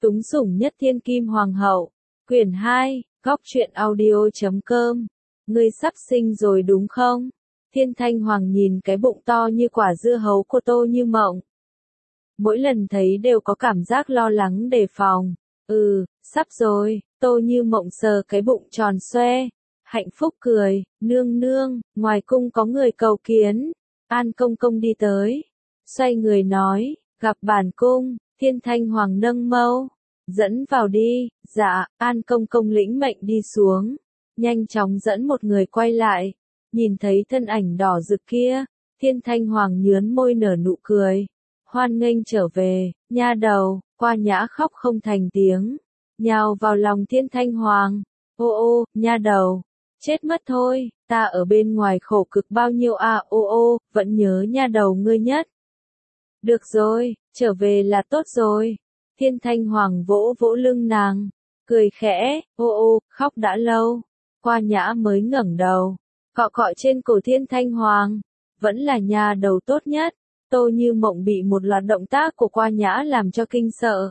Túng sủng nhất thiên kim hoàng hậu. Quyển 2, góc truyện audio.com. Ngươi sắp sinh rồi đúng không? Thiên Thanh Hoàng nhìn cái bụng to như quả dưa hấu của Tô Như Mộng. Mỗi lần thấy đều có cảm giác lo lắng đề phòng. Sắp rồi, Tô Như Mộng sờ cái bụng tròn xoe. Hạnh phúc cười, nương nương, ngoài cung có người cầu kiến. An công công đi tới. Xoay người nói, gặp bản cung. Thiên Thanh Hoàng nâng mâu. Dẫn vào đi, dạ, An công công lĩnh mệnh đi xuống. Nhanh chóng dẫn một người quay lại. Nhìn thấy thân ảnh đỏ rực kia, Thiên Thanh Hoàng nhướn môi nở nụ cười. Hoan nghênh trở về, nha đầu, Qua Nhã khóc không thành tiếng. Nhào vào lòng Thiên Thanh Hoàng. Ô, nha đầu, chết mất thôi, ta ở bên ngoài khổ cực bao nhiêu vẫn nhớ nha đầu ngươi nhất. Được rồi, trở về là tốt rồi. Thiên Thanh Hoàng vỗ vỗ lưng nàng, cười khẽ, khóc đã lâu. Qua Nhã mới ngẩng đầu, cọ cọ trên cổ Thiên Thanh Hoàng, vẫn là nha đầu tốt nhất. Tô Như Mộng bị một loạt động tác của Qua Nhã làm cho kinh sợ.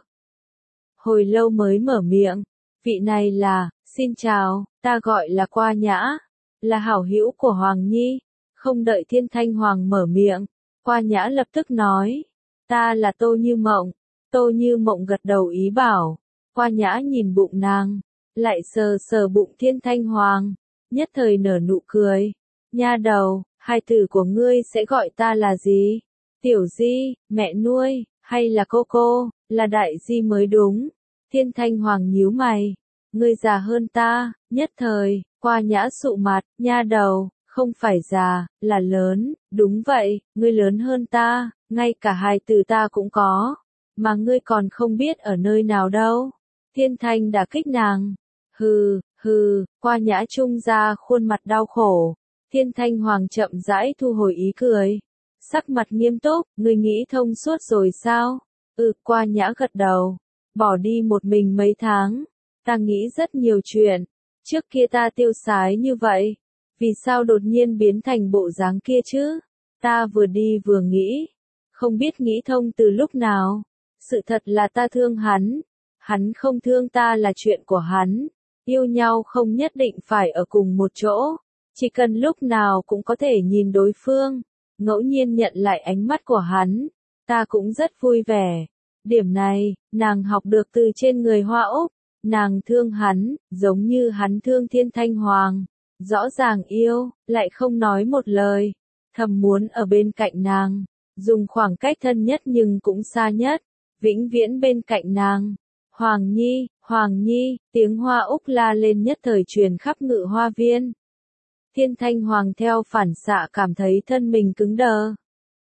Hồi lâu mới mở miệng, vị này là, xin chào, ta gọi là Qua Nhã, là hảo hữu của Hoàng Nhi. Không đợi Thiên Thanh Hoàng mở miệng, Qua Nhã lập tức nói, ta là Tô Như Mộng. Tô Như Mộng gật đầu ý bảo. Qua Nhã nhìn bụng nàng, lại sờ sờ bụng Thiên Thanh Hoàng, nhất thời nở nụ cười. Nha đầu, hai tử của ngươi sẽ gọi ta là gì? Tiểu Di, mẹ nuôi, hay là cô, là Đại Di mới đúng. Thiên Thanh Hoàng nhíu mày, ngươi già hơn ta. Nhất thời, Qua Nhã sụ mặt, nha đầu, không phải già, là lớn. Đúng vậy, ngươi lớn hơn ta, ngay cả hài tử ta cũng có. Mà ngươi còn không biết ở nơi nào đâu. Thiên Thanh đã kích nàng. Qua Nhã trung ra khuôn mặt đau khổ. Thiên Thanh Hoàng chậm rãi thu hồi ý cười. Sắc mặt nghiêm túc, ngươi nghĩ thông suốt rồi sao? Qua Nhã gật đầu. Bỏ đi một mình mấy tháng. Ta nghĩ rất nhiều chuyện. Trước kia ta tiêu sái như vậy. Vì sao đột nhiên biến thành bộ dáng kia chứ? Ta vừa đi vừa nghĩ. Không biết nghĩ thông từ lúc nào. Sự thật là ta thương hắn. Hắn không thương ta là chuyện của hắn. Yêu nhau không nhất định phải ở cùng một chỗ. Chỉ cần lúc nào cũng có thể nhìn đối phương. Ngẫu nhiên nhận lại ánh mắt của hắn. Ta cũng rất vui vẻ. Điểm này, nàng học được từ trên người Hoa Úc. Nàng thương hắn, giống như hắn thương Thiên Thanh Hoàng. Rõ ràng yêu, lại không nói một lời. Thầm muốn ở bên cạnh nàng. Dùng khoảng cách thân nhất nhưng cũng xa nhất. Vĩnh viễn bên cạnh nàng. Hoàng Nhi, tiếng Hoa Úc la lên nhất thời truyền khắp Ngự Hoa Viên. Thiên Thanh Hoàng theo phản xạ cảm thấy thân mình cứng đờ.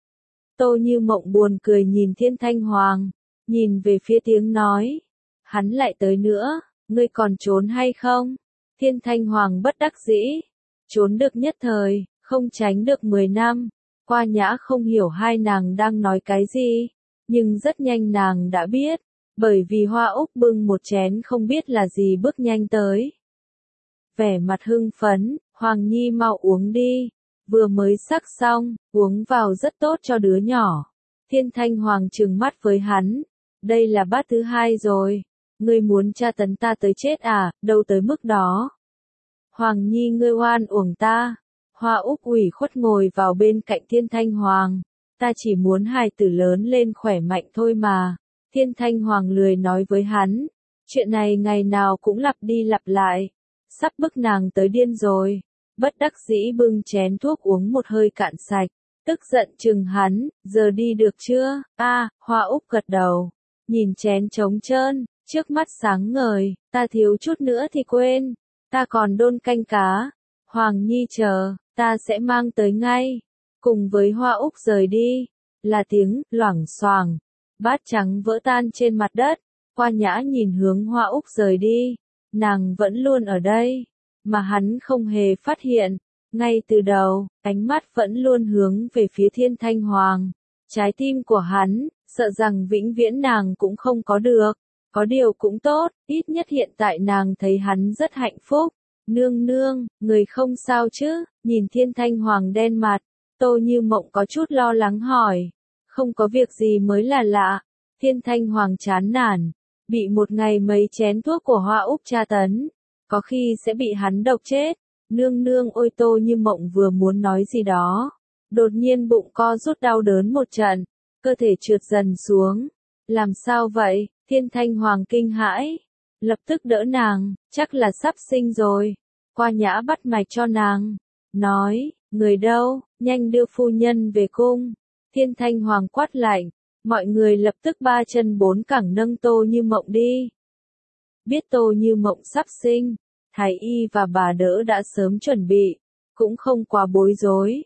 Tô Như Mộng buồn cười nhìn Thiên Thanh Hoàng, nhìn về phía tiếng nói. Hắn lại tới nữa, ngươi còn trốn hay không? Thiên Thanh Hoàng bất đắc dĩ. Trốn được nhất thời, không tránh được 10 năm. Qua Nhã không hiểu hai nàng đang nói cái gì. Nhưng rất nhanh nàng đã biết, bởi vì Hoa Úc bưng một chén không biết là gì bước nhanh tới. Vẻ mặt hưng phấn, Hoàng Nhi mau uống đi, vừa mới sắc xong, uống vào rất tốt cho đứa nhỏ. Thiên Thanh Hoàng trừng mắt với hắn, đây là bát thứ hai rồi, ngươi muốn tra tấn ta tới chết à, đâu tới mức đó. Hoàng Nhi ngươi oan uổng ta. Hoa Úc ủy khuất ngồi vào bên cạnh Thiên Thanh Hoàng. Ta chỉ muốn hài tử lớn lên khỏe mạnh thôi mà. Thiên Thanh Hoàng lười nói với hắn. Chuyện này ngày nào cũng lặp đi lặp lại. Sắp bức nàng tới điên rồi. Bất đắc dĩ bưng chén thuốc uống một hơi cạn sạch. Tức giận chừng hắn, giờ đi được chưa? Hoa Úc gật đầu. Nhìn chén trống trơn, trước mắt sáng ngời. Ta thiếu chút nữa thì quên. Ta còn đôn canh cá. Hoàng Nhi chờ, ta sẽ mang tới ngay. Cùng với Hoa Úc rời đi, là tiếng loảng xoảng, bát trắng vỡ tan trên mặt đất. Qua Nhã nhìn hướng Hoa Úc rời đi, nàng vẫn luôn ở đây, mà hắn không hề phát hiện. Ngay từ đầu, ánh mắt vẫn luôn hướng về phía Thiên Thanh Hoàng. Trái tim của hắn, sợ rằng vĩnh viễn nàng cũng không có được. Có điều cũng tốt, ít nhất hiện tại nàng thấy hắn rất hạnh phúc. Nương, người không sao chứ? Nhìn Thiên Thanh Hoàng đen mặt, Tô Như Mộng có chút lo lắng hỏi. Không có việc gì mới là lạ. Thiên Thanh Hoàng chán nản. bị một ngày mấy chén thuốc của Hoa Úc tra tấn, có khi sẽ bị hắn độc chết. Nương nương ôi, Tô Như Mộng vừa muốn nói gì đó, đột nhiên bụng co rút đau đớn một trận, cơ thể trượt dần xuống. Làm sao vậy? Thiên Thanh Hoàng kinh hãi, lập tức đỡ nàng, chắc là sắp sinh rồi. Qua Nhã bắt mạch cho nàng, nói, người đâu, nhanh đưa phu nhân về cung. Thiên Thanh Hoàng quát lạnh, mọi người lập tức ba chân bốn cẳng nâng Tô Như Mộng đi. Biết Tô Như Mộng sắp sinh, Thái y và bà đỡ đã sớm chuẩn bị, cũng không quá bối rối.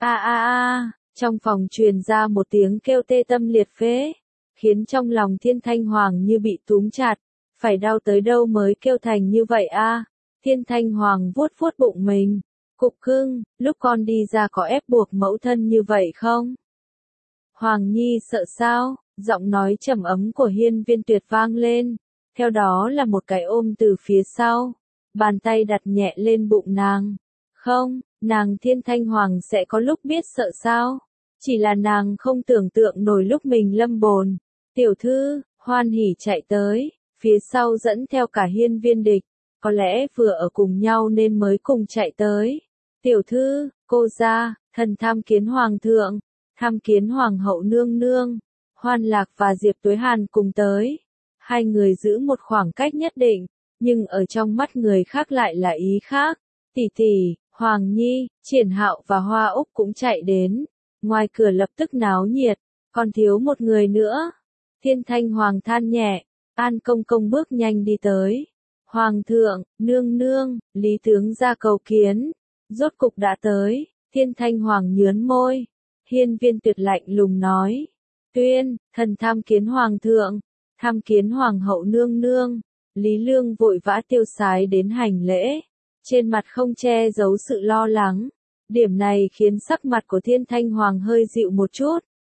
Trong phòng truyền ra một tiếng kêu tê tâm liệt phế, khiến trong lòng Thiên Thanh Hoàng như bị túm chặt, phải đau tới đâu mới kêu thành như vậy a? Thiên Thanh Hoàng vuốt vuốt bụng mình, cục cưng, lúc con đi ra có ép buộc mẫu thân như vậy không? Hoàng Nhi sợ sao? Giọng nói trầm ấm của Hiên Viên Tuyệt vang lên, theo đó là một cái ôm từ phía sau, bàn tay đặt nhẹ lên bụng nàng. Không, nàng Thiên Thanh Hoàng sẽ có lúc biết sợ sao? Chỉ là nàng không tưởng tượng nổi lúc mình lâm bồn. Tiểu thư, hoan hỉ chạy tới, phía sau dẫn theo cả Hiên Viên Địch, có lẽ vừa ở cùng nhau nên mới cùng chạy tới. Tiểu thư, cô gia, thần tham kiến hoàng thượng, tham kiến hoàng hậu nương nương. Hoan Lạc và Diệp Tuế Hàn cùng tới. Hai người giữ một khoảng cách nhất định, nhưng ở trong mắt người khác lại là ý khác. Tỷ tỷ, Hoàng Nhi, Triển Hạo và Hoa Úc cũng chạy đến. Ngoài cửa lập tức náo nhiệt, còn thiếu một người nữa. Thiên Thanh Hoàng than nhẹ, An Công Công bước nhanh đi tới. Hoàng thượng, nương nương, Lý tướng ra cầu kiến. Rốt cục đã tới. Thiên Thanh Hoàng nhướn môi. Hiên Viên Tuyệt lạnh lùng nói. Tuyên, thần tham kiến hoàng thượng, tham kiến hoàng hậu nương nương. Lý Lương vội vã tiêu sái đến hành lễ, trên mặt không che giấu sự lo lắng. Điểm này khiến sắc mặt của Thiên Thanh Hoàng hơi dịu một chút.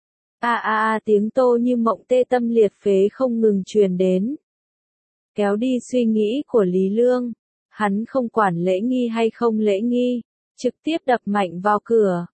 Tiếng Tô Như Mộng tê tâm liệt phế không ngừng truyền đến. Kéo đi suy nghĩ của Lý Lương, hắn không quản lễ nghi hay không lễ nghi, trực tiếp đập mạnh vào cửa.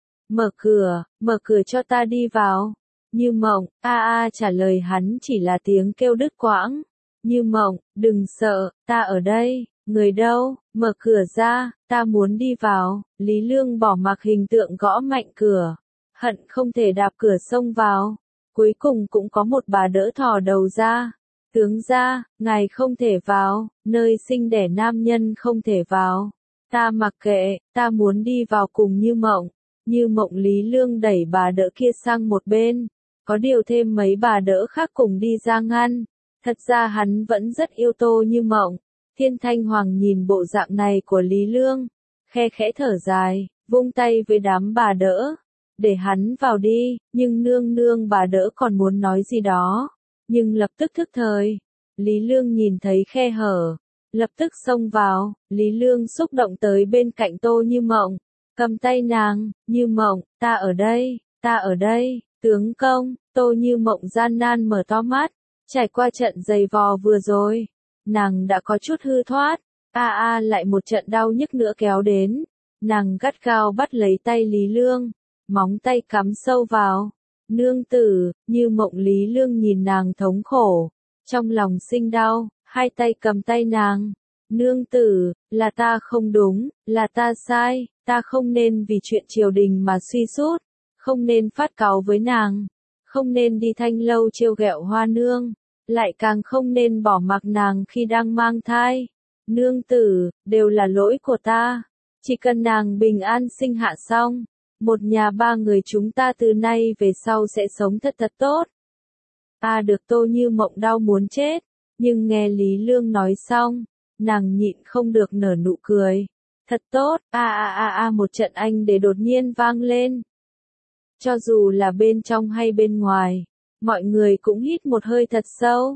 Mở cửa cho ta đi vào. Như Mộng, trả lời hắn chỉ là tiếng kêu đứt quãng. Như Mộng, đừng sợ, ta ở đây. Người đâu, mở cửa ra, ta muốn đi vào. Lý Lương bỏ mặc hình tượng gõ mạnh cửa, hận không thể đạp cửa xông vào. Cuối cùng cũng có một bà đỡ thò đầu ra. Tướng gia, ngài không thể vào, nơi sinh đẻ nam nhân không thể vào. Ta mặc kệ, ta muốn đi vào cùng Như Mộng. Như Mộng. Lý Lương đẩy bà đỡ kia sang một bên, có điều thêm mấy bà đỡ khác cùng đi ra ngăn. Thật ra hắn vẫn rất yêu Tô Như Mộng. Thiên Thanh Hoàng nhìn bộ dạng này của Lý Lương, khe khẽ thở dài, vung tay với đám bà đỡ, để hắn vào đi. Nhưng nương nương bà đỡ còn muốn nói gì đó, nhưng lập tức thức thời. Lý Lương nhìn thấy khe hở, lập tức xông vào. Lý Lương xúc động tới bên cạnh Tô Như Mộng, cầm tay nàng. Như Mộng, ta ở đây, tướng công. Tô Như Mộng gian nan mở to mắt, trải qua trận giày vò vừa rồi, nàng đã có chút hư thoát. Lại một trận đau nhức nữa kéo đến, nàng gắt gao bắt lấy tay Lý Lương, móng tay cắm sâu vào. Nương tử, Như Mộng. Lý Lương nhìn nàng thống khổ, trong lòng sinh đau, hai tay cầm tay nàng. Nương tử, là ta không đúng, là ta sai, ta không nên vì chuyện triều đình mà suy sút, không nên phát cáu với nàng, không nên đi Thanh Lâu trêu ghẹo Hoa nương, lại càng không nên bỏ mặc nàng khi đang mang thai. Nương tử, đều là lỗi của ta, chỉ cần nàng bình an sinh hạ xong, một nhà ba người chúng ta từ nay về sau sẽ sống thật thật tốt. Được. Tô Như Mộng đau muốn chết, nhưng nghe Lý Lương nói xong, nàng nhịn không được nở nụ cười. Thật tốt. Một trận anh để đột nhiên vang lên. Cho dù là bên trong hay bên ngoài, mọi người cũng hít một hơi thật sâu.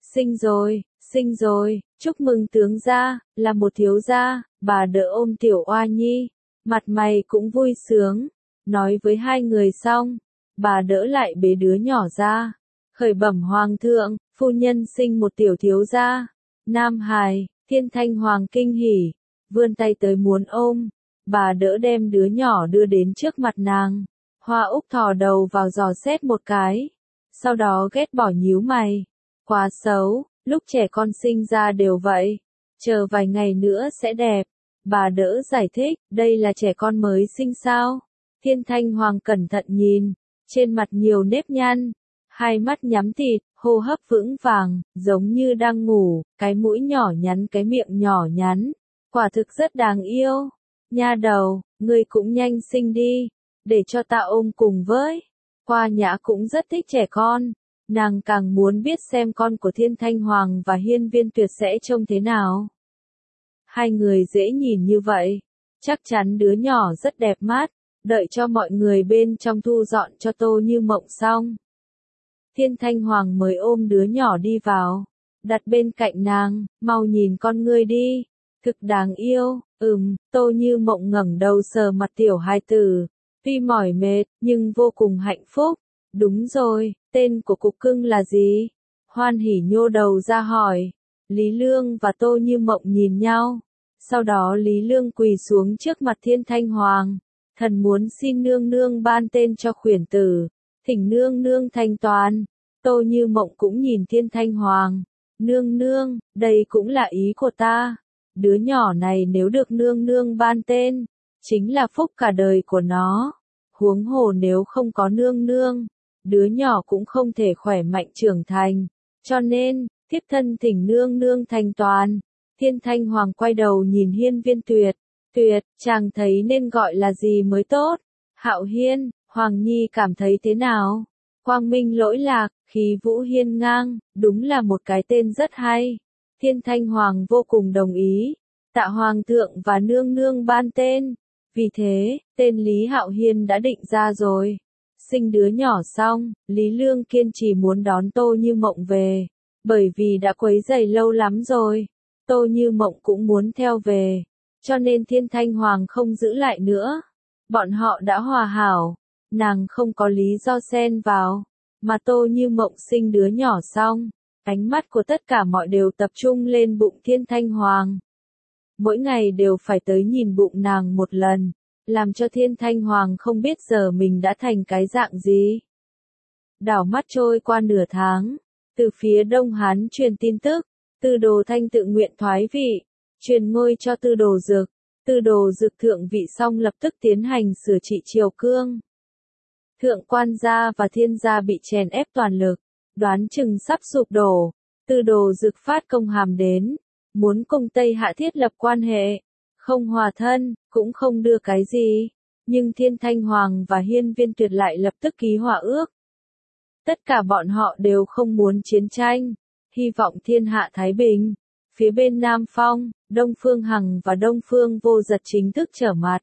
Sinh rồi, chúc mừng tướng gia, là một thiếu gia. Bà đỡ ôm tiểu oa nhi, mặt mày cũng vui sướng. Nói với hai người xong, bà đỡ lại bế đứa nhỏ ra, khởi bẩm hoàng thượng, phu nhân sinh một tiểu thiếu gia, nam hài. Thiên Thanh Hoàng kinh hỉ, vươn tay tới muốn ôm, bà đỡ đem đứa nhỏ đưa đến trước mặt nàng. Hoa Úc thò đầu vào dò xét một cái, sau đó ghét bỏ nhíu mày. Quá xấu, Lúc trẻ con sinh ra đều vậy. Chờ vài ngày nữa sẽ đẹp. Bà đỡ giải thích, đây là trẻ con mới sinh sao? Thiên Thanh Hoàng cẩn thận nhìn. Trên mặt nhiều nếp nhăn. Hai mắt nhắm tịt, hô hấp vững vàng, giống như đang ngủ, cái mũi nhỏ nhắn cái miệng nhỏ nhắn. Quả thực rất đáng yêu. Nha đầu, ngươi cũng nhanh sinh đi. Để cho ta ôm cùng với. Hoa Nhã cũng rất thích trẻ con. Nàng càng muốn biết xem con của Thiên Thanh Hoàng và Hiên Viên Tuyệt sẽ trông thế nào. Hai người dễ nhìn như vậy. Chắc chắn đứa nhỏ rất đẹp mắt. Đợi cho mọi người bên trong thu dọn cho Tô Như Mộng xong. Thiên Thanh Hoàng mới ôm đứa nhỏ đi vào. Đặt bên cạnh nàng, mau nhìn con ngươi đi. Thực đáng yêu, Tô Như Mộng ngẩng đầu sờ mặt tiểu hài tử. Tuy mỏi mệt, nhưng vô cùng hạnh phúc. Đúng rồi, tên của cục cưng là gì? Hoan Hỉ nhô đầu ra hỏi. Lý Lương và Tô Như Mộng nhìn nhau. Sau đó Lý Lương quỳ xuống trước mặt Thiên Thanh Hoàng. Thần muốn xin nương nương ban tên cho khuyển tử. Thỉnh nương nương thanh toán. Tô Như Mộng cũng nhìn Thiên Thanh Hoàng. Nương nương, đây cũng là ý của ta. Đứa nhỏ này nếu được nương nương ban tên, chính là phúc cả đời của nó. Huống hồ nếu không có nương nương, đứa nhỏ cũng không thể khỏe mạnh trưởng thành. Cho nên, thiếp thân thỉnh nương nương thanh toán. Thiên Thanh Hoàng quay đầu nhìn Hiên Viên Tuyệt. Tuyệt, chàng thấy nên gọi là gì mới tốt? Hạo Hiên, Hoàng Nhi cảm thấy thế nào? Quang minh lỗi lạc, khí vũ hiên ngang, đúng là một cái tên rất hay. Thiên Thanh Hoàng vô cùng đồng ý. Tạ Hoàng thượng và nương nương ban tên. Vì thế, tên Lý Hạo Hiên đã định ra rồi. Sinh đứa nhỏ xong, Lý Lương kiên trì muốn đón Tô Như Mộng về. Bởi vì đã quấy rầy lâu lắm rồi. Tô Như Mộng cũng muốn theo về. Cho nên Thiên Thanh Hoàng không giữ lại nữa. Bọn họ đã hòa hảo. Nàng không có lý do xen vào. Mà Tô Như Mộng sinh đứa nhỏ xong. Ánh mắt của tất cả mọi đều tập trung lên bụng Thiên Thanh Hoàng. Mỗi ngày đều phải tới nhìn bụng nàng một lần. Làm cho Thiên Thanh Hoàng không biết giờ mình đã thành cái dạng gì. Đảo mắt trôi qua nửa tháng. Từ phía Đông Hán truyền tin tức. Tư Đồ Thanh tự nguyện thoái vị. Truyền ngôi cho Tư Đồ Dực. Tư Đồ Dực thượng vị xong lập tức tiến hành sửa trị triều cương. Thượng quan gia và thiên gia bị chèn ép toàn lực, đoán chừng sắp sụp đổ. Tư Đồ Dực phát công hàm đến, muốn cùng Tây Hạ thiết lập quan hệ, không hòa thân, cũng không đưa cái gì. Nhưng Thiên Thanh Hoàng và Hiên Viên Tuyệt lại lập tức ký hòa ước. Tất cả bọn họ đều không muốn chiến tranh, hy vọng thiên hạ thái bình. Phía bên Nam Phong, Đông Phương Hằng và Đông Phương Vô Dật chính thức trở mặt.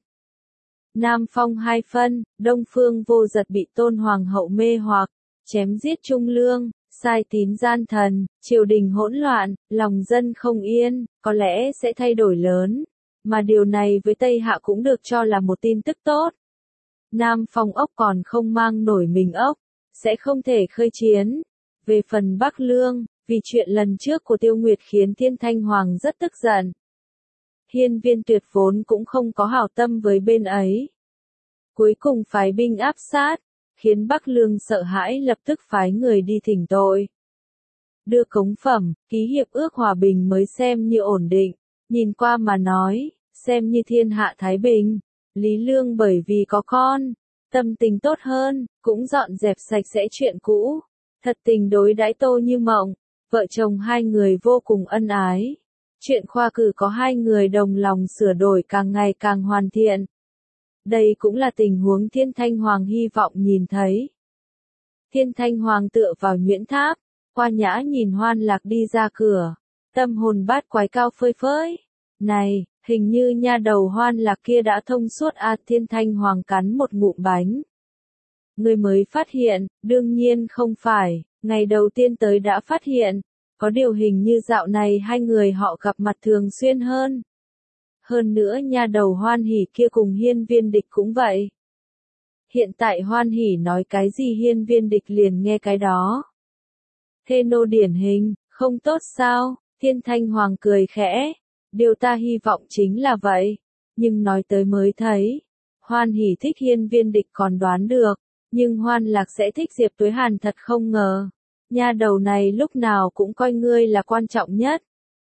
Nam Phong hai phân, Đông Phương Vô Dật bị Tôn Hoàng hậu mê hoặc, chém giết trung lương, sai tín gian thần, triều đình hỗn loạn, lòng dân không yên, có lẽ sẽ thay đổi lớn. Mà điều này với Tây Hạ cũng được cho là một tin tức tốt. Nam Phong ốc còn không mang nổi mình ốc, sẽ không thể khơi chiến. Về phần Bắc Lương, vì chuyện lần trước của Tiêu Nguyệt khiến Thiên Thanh Hoàng rất tức giận. Hiên Viên Tuyệt vốn cũng không có hảo tâm với bên ấy. Cuối cùng phái binh áp sát, khiến Bắc Lương sợ hãi lập tức phái người đi thỉnh tội. Đưa cống phẩm, ký hiệp ước hòa bình mới xem như ổn định, nhìn qua mà nói, xem như thiên hạ thái bình. Lý Lương bởi vì có con, tâm tình tốt hơn, cũng dọn dẹp sạch sẽ chuyện cũ. Thật tình đối đãi Tô Như Mộng, vợ chồng hai người vô cùng ân ái. Chuyện khoa cử có hai người đồng lòng sửa đổi càng ngày càng hoàn thiện. Đây cũng là tình huống Thiên Thanh Hoàng hy vọng nhìn thấy. Thiên Thanh Hoàng tựa vào nhuyễn tháp, Hoa Nhã nhìn Hoan Lạc đi ra cửa, tâm hồn bát quái cao phơi phới. Này, hình như nha đầu Hoan Lạc kia đã thông suốt à. Thiên Thanh Hoàng cắn một ngụm bánh. Người mới phát hiện, đương nhiên không phải, ngày đầu tiên tới đã phát hiện. Có điều hình như dạo này hai người họ gặp mặt thường xuyên hơn. Hơn nữa nha đầu Hoan Hỉ kia cùng Hiên Viên Địch cũng vậy. Hiện tại Hoan Hỉ nói cái gì Hiên Viên Địch liền nghe cái đó. Thê nô điển hình, không tốt sao? Thiên Thanh Hoàng cười khẽ. Điều ta hy vọng chính là vậy. Nhưng nói tới mới thấy. Hoan Hỉ thích Hiên Viên Địch còn đoán được. Nhưng Hoan Lạc sẽ thích Diệp Tuế Hàn thật không ngờ. Nha đầu này lúc nào cũng coi ngươi là quan trọng nhất.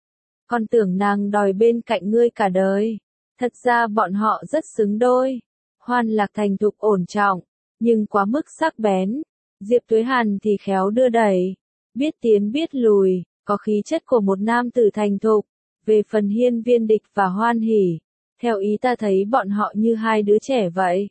Con tưởng nàng đòi bên cạnh ngươi cả đời. Thật ra bọn họ rất xứng đôi. Hoan Lạc thành thục ổn trọng, nhưng quá mức sắc bén. Diệp Tuế Hàn thì khéo đưa đẩy, biết tiến biết lùi, có khí chất của một nam tử thành thục. Về phần Hiên Viên Địch và Hoan Hỉ, theo ý ta thấy bọn họ như hai đứa trẻ vậy.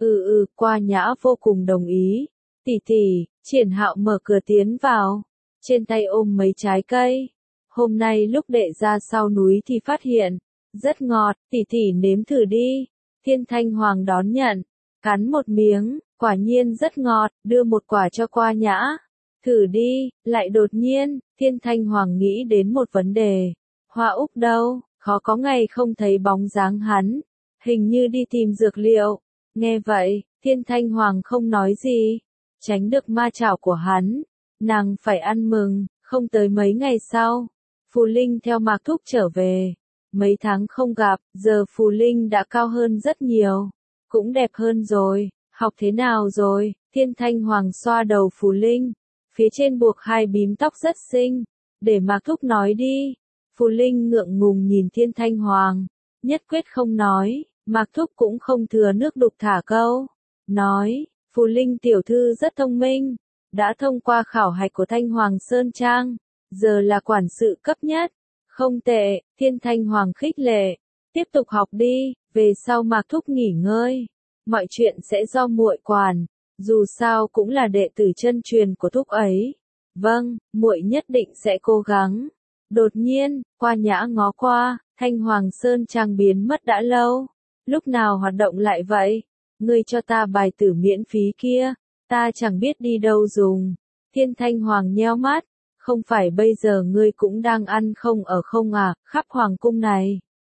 Qua Nhã vô cùng đồng ý. Tỷ tỷ, Triển Hạo mở cửa tiến vào, trên tay ôm mấy trái cây. Hôm nay lúc đệ ra sau núi thì phát hiện, rất ngọt, tỷ tỷ nếm thử đi. Thiên Thanh Hoàng đón nhận, cắn một miếng, quả nhiên rất ngọt, đưa một quả cho Qua Nhã. Thử đi, lại đột nhiên, Thiên Thanh Hoàng nghĩ đến một vấn đề. Hoa Úc đâu, khó có ngày không thấy bóng dáng hắn, hình như đi tìm dược liệu. Nghe vậy, Thiên Thanh Hoàng không nói gì, tránh được ma chảo của hắn. Nàng phải ăn mừng, không tới mấy ngày sau, Phù Linh theo Mạc Thúc trở về. Mấy tháng không gặp, giờ Phù Linh đã cao hơn rất nhiều, cũng đẹp hơn rồi. Học thế nào rồi? Thiên Thanh Hoàng xoa đầu Phù Linh, phía trên buộc hai bím tóc rất xinh. Để Mạc Thúc nói đi. Phù Linh ngượng ngùng nhìn Thiên Thanh Hoàng, nhất quyết không nói. Mạc Thúc cũng không thừa nước đục thả câu, nói, Phù Linh tiểu thư rất thông minh, đã thông qua khảo hạch của Thanh Hoàng Sơn Trang, giờ là quản sự cấp nhất. Không tệ, Thiên Thanh Hoàng khích lệ, tiếp tục học đi, về sau Mạc Thúc nghỉ ngơi, mọi chuyện sẽ do muội quản, dù sao cũng là đệ tử chân truyền của Thúc ấy. Vâng, muội nhất định sẽ cố gắng. Đột nhiên, Qua Nhã ngó qua, Thanh Hoàng Sơn Trang biến mất đã lâu. Lúc nào hoạt động lại vậy? Ngươi cho ta bài tử miễn phí kia, ta chẳng biết đi đâu dùng. Thiên Thanh Hoàng nheo mắt, không phải bây giờ ngươi cũng đang ăn không ở không à, khắp hoàng cung này.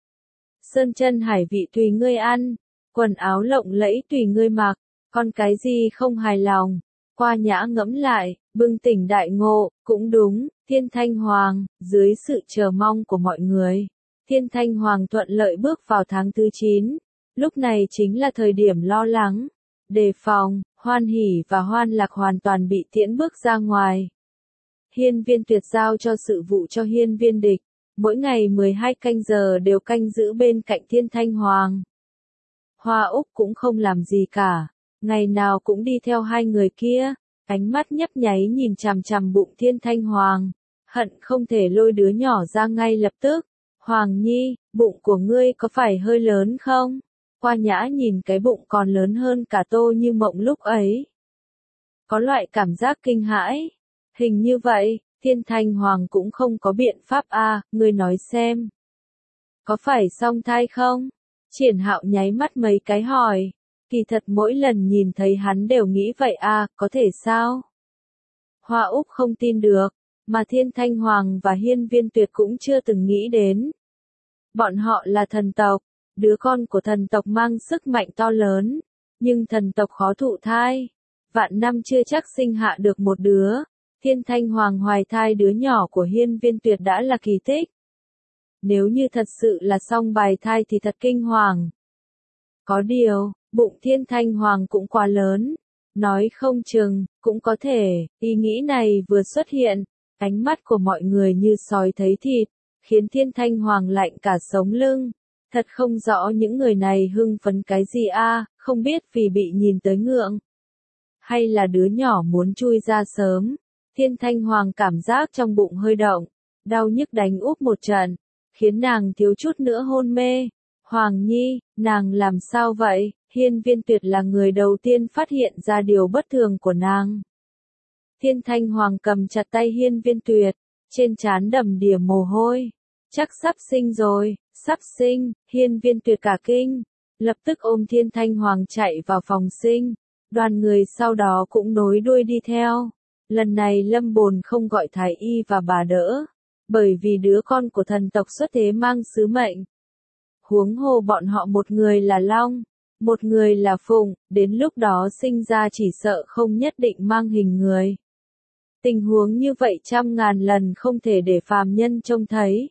Sơn chân hải vị tùy ngươi ăn, quần áo lộng lẫy tùy ngươi mặc, còn cái gì không hài lòng? Qua Nhã ngẫm lại, bừng tỉnh đại ngộ, cũng đúng, Thiên Thanh Hoàng, dưới sự chờ mong của mọi người. Thiên Thanh Hoàng thuận lợi bước vào tháng thứ 9, lúc này chính là thời điểm lo lắng, đề phòng. Hoan Hỉ và Hoan Lạc hoàn toàn bị tiễn bước ra ngoài. Hiên Viên Tuyệt giao cho sự vụ cho Hiên Viên Địch, mỗi ngày 12 canh giờ đều canh giữ bên cạnh Thiên Thanh Hoàng. Hoa Úc cũng không làm gì cả, ngày nào cũng đi theo hai người kia, ánh mắt nhấp nháy nhìn chằm chằm bụng Thiên Thanh Hoàng, hận không thể lôi đứa nhỏ ra ngay lập tức. Hoàng Nhi, bụng của ngươi có phải hơi lớn không? Qua Nhã nhìn cái bụng còn lớn hơn cả Tô Như Mộng lúc ấy, có loại cảm giác kinh hãi. Hình như vậy, Thiên Thanh Hoàng cũng không có biện pháp a, ngươi nói xem. Có phải song thai không? Triển Hạo nháy mắt mấy cái hỏi. Kỳ thật mỗi lần nhìn thấy hắn đều nghĩ vậy a, có thể sao? Hoa Úc không tin được, mà Thiên Thanh Hoàng và Hiên Viên Tuyệt cũng chưa từng nghĩ đến. Bọn họ là thần tộc, đứa con của thần tộc mang sức mạnh to lớn, nhưng thần tộc khó thụ thai. Vạn năm chưa chắc sinh hạ được một đứa. Thiên Thanh Hoàng hoài thai đứa nhỏ của Hiên Viên Tuyệt đã là kỳ tích. Nếu như thật sự là song bào thai thì thật kinh hoàng. Có điều, bụng Thiên Thanh Hoàng cũng quá lớn. Nói không chừng, cũng có thể, ý nghĩ này vừa xuất hiện, ánh mắt của mọi người như sói thấy thịt, khiến Thiên Thanh Hoàng lạnh cả sống lưng. Thật không rõ những người này hưng phấn cái gì a, không biết vì bị nhìn tới ngượng, hay là đứa nhỏ muốn chui ra sớm. Thiên Thanh Hoàng cảm giác trong bụng hơi động, đau nhức đánh úp một trận, khiến nàng thiếu chút nữa hôn mê. Hoàng Nhi, nàng làm sao vậy? Hiên Viên Tuyệt là người đầu tiên phát hiện ra điều bất thường của nàng. Thiên Thanh Hoàng cầm chặt tay Hiên Viên Tuyệt, trên trán đầm đìa mồ hôi. Chắc sắp sinh rồi, sắp sinh. Hiên Viên Tuyệt cả kinh, lập tức ôm Thiên Thanh Hoàng chạy vào phòng sinh. Đoàn người sau đó cũng nối đuôi đi theo. Lần này Lâm Bồn không gọi thái y và bà đỡ, bởi vì đứa con của thần tộc xuất thế mang sứ mệnh. Huống hồ bọn họ một người là Long, một người là Phụng, đến lúc đó sinh ra chỉ sợ không nhất định mang hình người. Tình huống như vậy trăm ngàn lần không thể để phàm nhân trông thấy.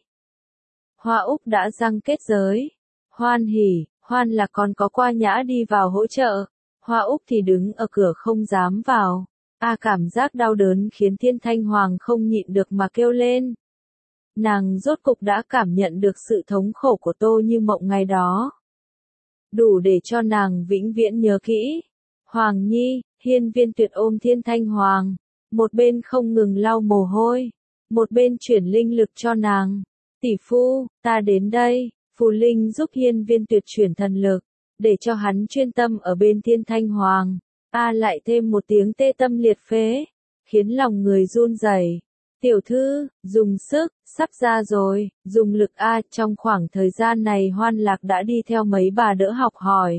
Hoa Úc đã răng kết giới. Hoan Hỉ, Hoan là còn có Qua Nhã đi vào hỗ trợ. Hoa Úc thì đứng ở cửa không dám vào. Cảm giác đau đớn khiến Thiên Thanh Hoàng không nhịn được mà kêu lên. Nàng rốt cục đã cảm nhận được sự thống khổ của Tô Như Mộng ngày đó. Đủ để cho nàng vĩnh viễn nhớ kỹ. Hoàng Nhi, Hiên Viên Tuyệt ôm Thiên Thanh Hoàng, một bên không ngừng lau mồ hôi, một bên chuyển linh lực cho nàng. Tỷ phu, ta đến đây. Phù Linh giúp Hiên Viên Tuyệt chuyển thần lực, để cho hắn chuyên tâm ở bên Thiên Thanh Hoàng. Lại thêm một tiếng tê tâm liệt phế, khiến lòng người run rẩy. Tiểu thư, dùng sức, sắp ra rồi, dùng lực trong khoảng thời gian này Hoan Lạc đã đi theo mấy bà đỡ học hỏi.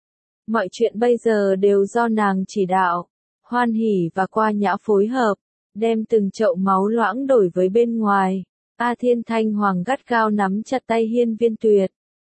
Mọi chuyện bây giờ đều do nàng chỉ đạo. Hoan Hỉ và Qua Nhã phối hợp, đem từng chậu máu loãng đổi với bên ngoài. Thiên Thanh Hoàng gắt gao nắm chặt tay Hiên Viên Tuyệt.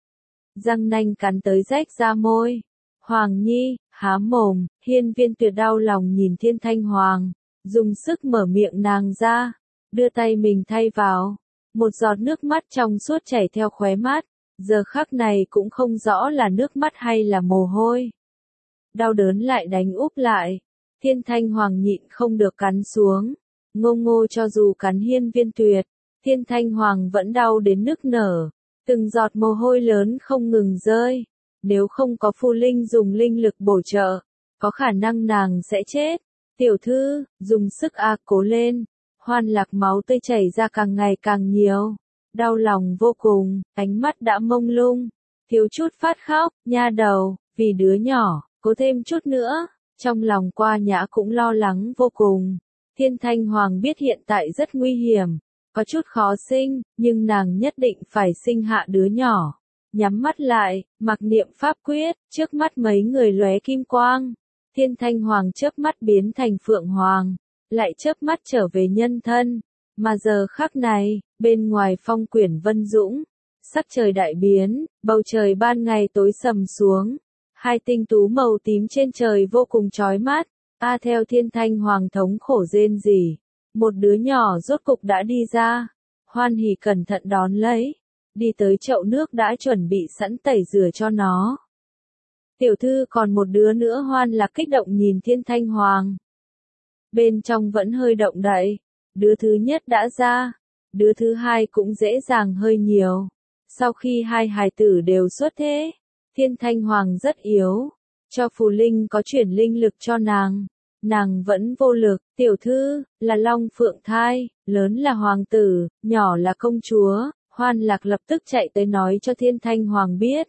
Răng nanh cắn tới rách ra môi. Hoàng Nhi, há mồm. Hiên Viên Tuyệt đau lòng nhìn Thiên Thanh Hoàng, dùng sức mở miệng nàng ra, đưa tay mình thay vào. Một giọt nước mắt trong suốt chảy theo khóe mắt, giờ khắc này cũng không rõ là nước mắt hay là mồ hôi. Đau đớn lại đánh úp lại, Thiên Thanh Hoàng nhịn không được cắn xuống. Ngô ngô cho dù cắn Hiên Viên Tuyệt, Thiên Thanh Hoàng vẫn đau đến nức nở, từng giọt mồ hôi lớn không ngừng rơi. Nếu không có Phù Linh dùng linh lực bổ trợ, có khả năng nàng sẽ chết. Tiểu thư, dùng sức cố lên. Hoan Lạc máu tươi chảy ra càng ngày càng nhiều. Đau lòng vô cùng, ánh mắt đã mông lung. Thiếu chút phát khóc, nha đầu, vì đứa nhỏ, cố thêm chút nữa. Trong lòng Qua Nhã cũng lo lắng vô cùng. Thiên Thanh Hoàng biết hiện tại rất nguy hiểm, có chút khó sinh, nhưng nàng nhất định phải sinh hạ đứa nhỏ. Nhắm mắt lại, mặc niệm pháp quyết, trước mắt mấy người lóe kim quang. Thiên Thanh Hoàng chớp mắt biến thành Phượng Hoàng, lại chớp mắt trở về nhân thân. Mà giờ khắc này, bên ngoài Phong Quyển Vân Dũng, sắc trời đại biến, bầu trời ban ngày tối sầm xuống. Hai tinh tú màu tím trên trời vô cùng chói mắt. Theo Thiên Thanh Hoàng thống khổ rên rỉ, một đứa nhỏ rốt cục đã đi ra. Hoan Hỉ cẩn thận đón lấy, đi tới chậu nước đã chuẩn bị sẵn tẩy rửa cho nó. Tiểu thư còn một đứa nữa. Hoan Lạc kích động nhìn Thiên Thanh Hoàng. Bên trong vẫn hơi động đậy, đứa thứ nhất đã ra, đứa thứ hai cũng dễ dàng hơi nhiều. Sau khi hai hài tử đều xuất thế, Thiên Thanh Hoàng rất yếu, cho Phù Linh có chuyển linh lực cho nàng vẫn vô lực. Tiểu thư, là Long Phượng thai, lớn là hoàng tử, nhỏ là công chúa. Hoan Lạc lập tức chạy tới nói cho Thiên Thanh Hoàng biết.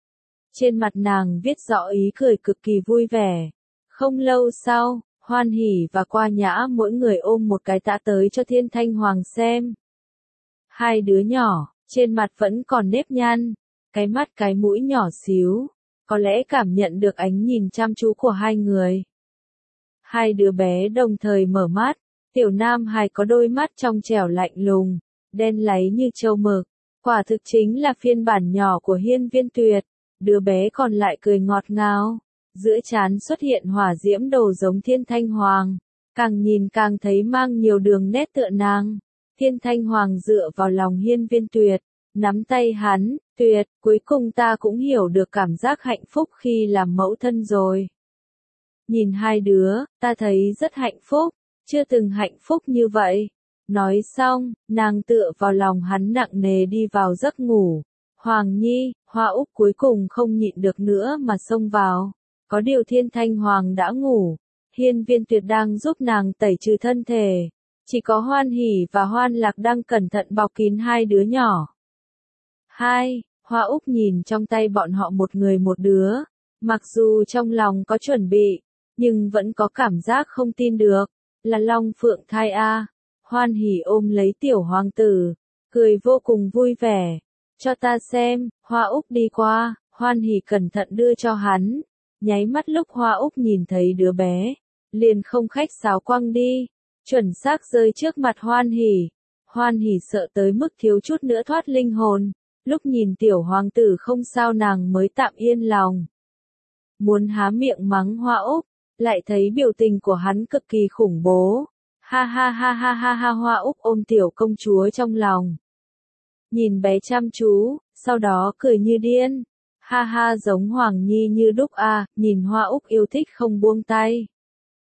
Trên mặt nàng viết rõ ý cười cực kỳ vui vẻ. Không lâu sau, Hoan Hỉ và Qua Nhã mỗi người ôm một cái tã tới cho Thiên Thanh Hoàng xem. Hai đứa nhỏ, trên mặt vẫn còn nếp nhăn, cái mắt cái mũi nhỏ xíu, có lẽ cảm nhận được ánh nhìn chăm chú của hai người. Hai đứa bé đồng thời mở mắt, tiểu nam hài có đôi mắt trong trẻo lạnh lùng, đen láy như trâu mực, quả thực chính là phiên bản nhỏ của Hiên Viên Tuyệt. Đứa bé còn lại cười ngọt ngào, giữa trán xuất hiện hỏa diễm đồ giống Thiên Thanh Hoàng, càng nhìn càng thấy mang nhiều đường nét tựa nàng. Thiên Thanh Hoàng dựa vào lòng Hiên Viên Tuyệt, nắm tay hắn. Tuyệt, cuối cùng ta cũng hiểu được cảm giác hạnh phúc khi làm mẫu thân rồi. Nhìn hai đứa, ta thấy rất hạnh phúc, chưa từng hạnh phúc như vậy. Nói xong, nàng tựa vào lòng hắn nặng nề đi vào giấc ngủ. Hoàng Nhi, Hoa Úc cuối cùng không nhịn được nữa mà xông vào. Có điều Thiên Thanh Hoàng đã ngủ, Hiên Viên Tuyệt đang giúp nàng tẩy trừ thân thể. Chỉ có Hoan Hỉ và Hoan Lạc đang cẩn thận bọc kín hai đứa nhỏ. Hoa Úc nhìn trong tay bọn họ một người một đứa, mặc dù trong lòng có chuẩn bị, nhưng vẫn có cảm giác không tin được, là Long Phượng thai a. Hoan Hỉ ôm lấy tiểu hoàng tử, cười vô cùng vui vẻ. Cho ta xem. Hoa Úc đi qua, Hoan Hỉ cẩn thận đưa cho hắn. Nháy mắt lúc Hoa Úc nhìn thấy đứa bé, liền không khách sáo quăng đi, chuẩn xác rơi trước mặt Hoan Hỉ. Hoan Hỉ sợ tới mức thiếu chút nữa thoát linh hồn. Lúc nhìn tiểu hoàng tử không sao nàng mới tạm yên lòng. Muốn há miệng mắng Hoa Úc, lại thấy biểu tình của hắn cực kỳ khủng bố. Ha ha ha ha ha ha. Hoa Úc ôm tiểu công chúa trong lòng, nhìn bé chăm chú, sau đó cười như điên. Ha ha, giống Hoàng Nhi như đúc a. Nhìn Hoa Úc yêu thích không buông tay.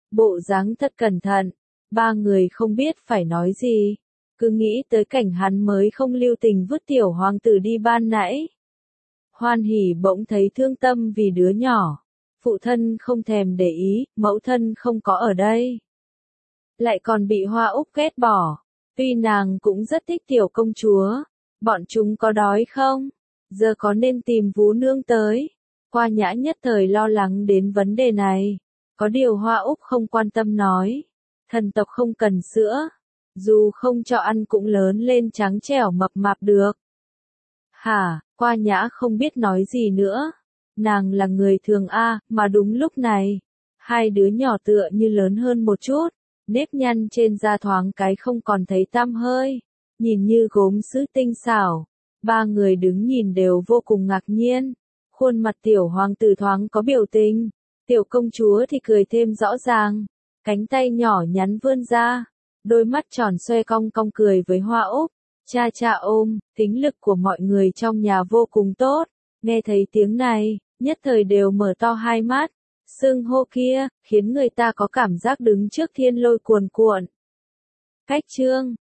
bộ dáng thật cẩn thận. Ba người không biết phải nói gì, cứ nghĩ tới cảnh hắn mới không lưu tình vứt tiểu hoàng tử đi ban nãy. Hoan Hỉ bỗng thấy thương tâm vì đứa nhỏ. Phụ thân không thèm để ý, mẫu thân không có ở đây. Lại còn bị Hoa Úc ghét bỏ. Tuy nàng cũng rất thích tiểu công chúa. Bọn chúng có đói không? Giờ có nên tìm Vú Nương tới? Qua Nhã nhất thời lo lắng đến vấn đề này. Có điều Hoa Úc không quan tâm nói. Thần tộc không cần sữa. Dù không cho ăn cũng lớn lên trắng trẻo mập mạp được. Hả, Qua Nhã không biết nói gì nữa. Nàng là người thường mà đúng lúc này. Hai đứa nhỏ tựa như lớn hơn một chút. Nếp nhăn trên da thoáng cái không còn thấy tăm hơi. Nhìn như gốm sứ tinh xảo. Ba người đứng nhìn đều vô cùng ngạc nhiên. Khuôn mặt tiểu hoàng tử thoáng có biểu tình. Tiểu công chúa thì cười thêm rõ ràng. Cánh tay nhỏ nhắn vươn ra. Đôi mắt tròn xoe cong cong cười với Hoa Úc. Cha cha ôm, tính lực của mọi người trong nhà vô cùng tốt. Nghe thấy tiếng này, nhất thời đều mở to hai mắt. Xưng hô kia, khiến người ta có cảm giác đứng trước thiên lôi cuồn cuộn. Cách chương